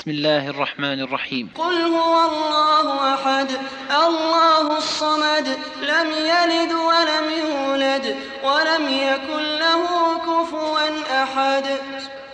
بسم الله الرحمن الرحيم. قل هو الله أحد الله الصمد لم يلد ولم يولد ولم يكن له كفوا أحد.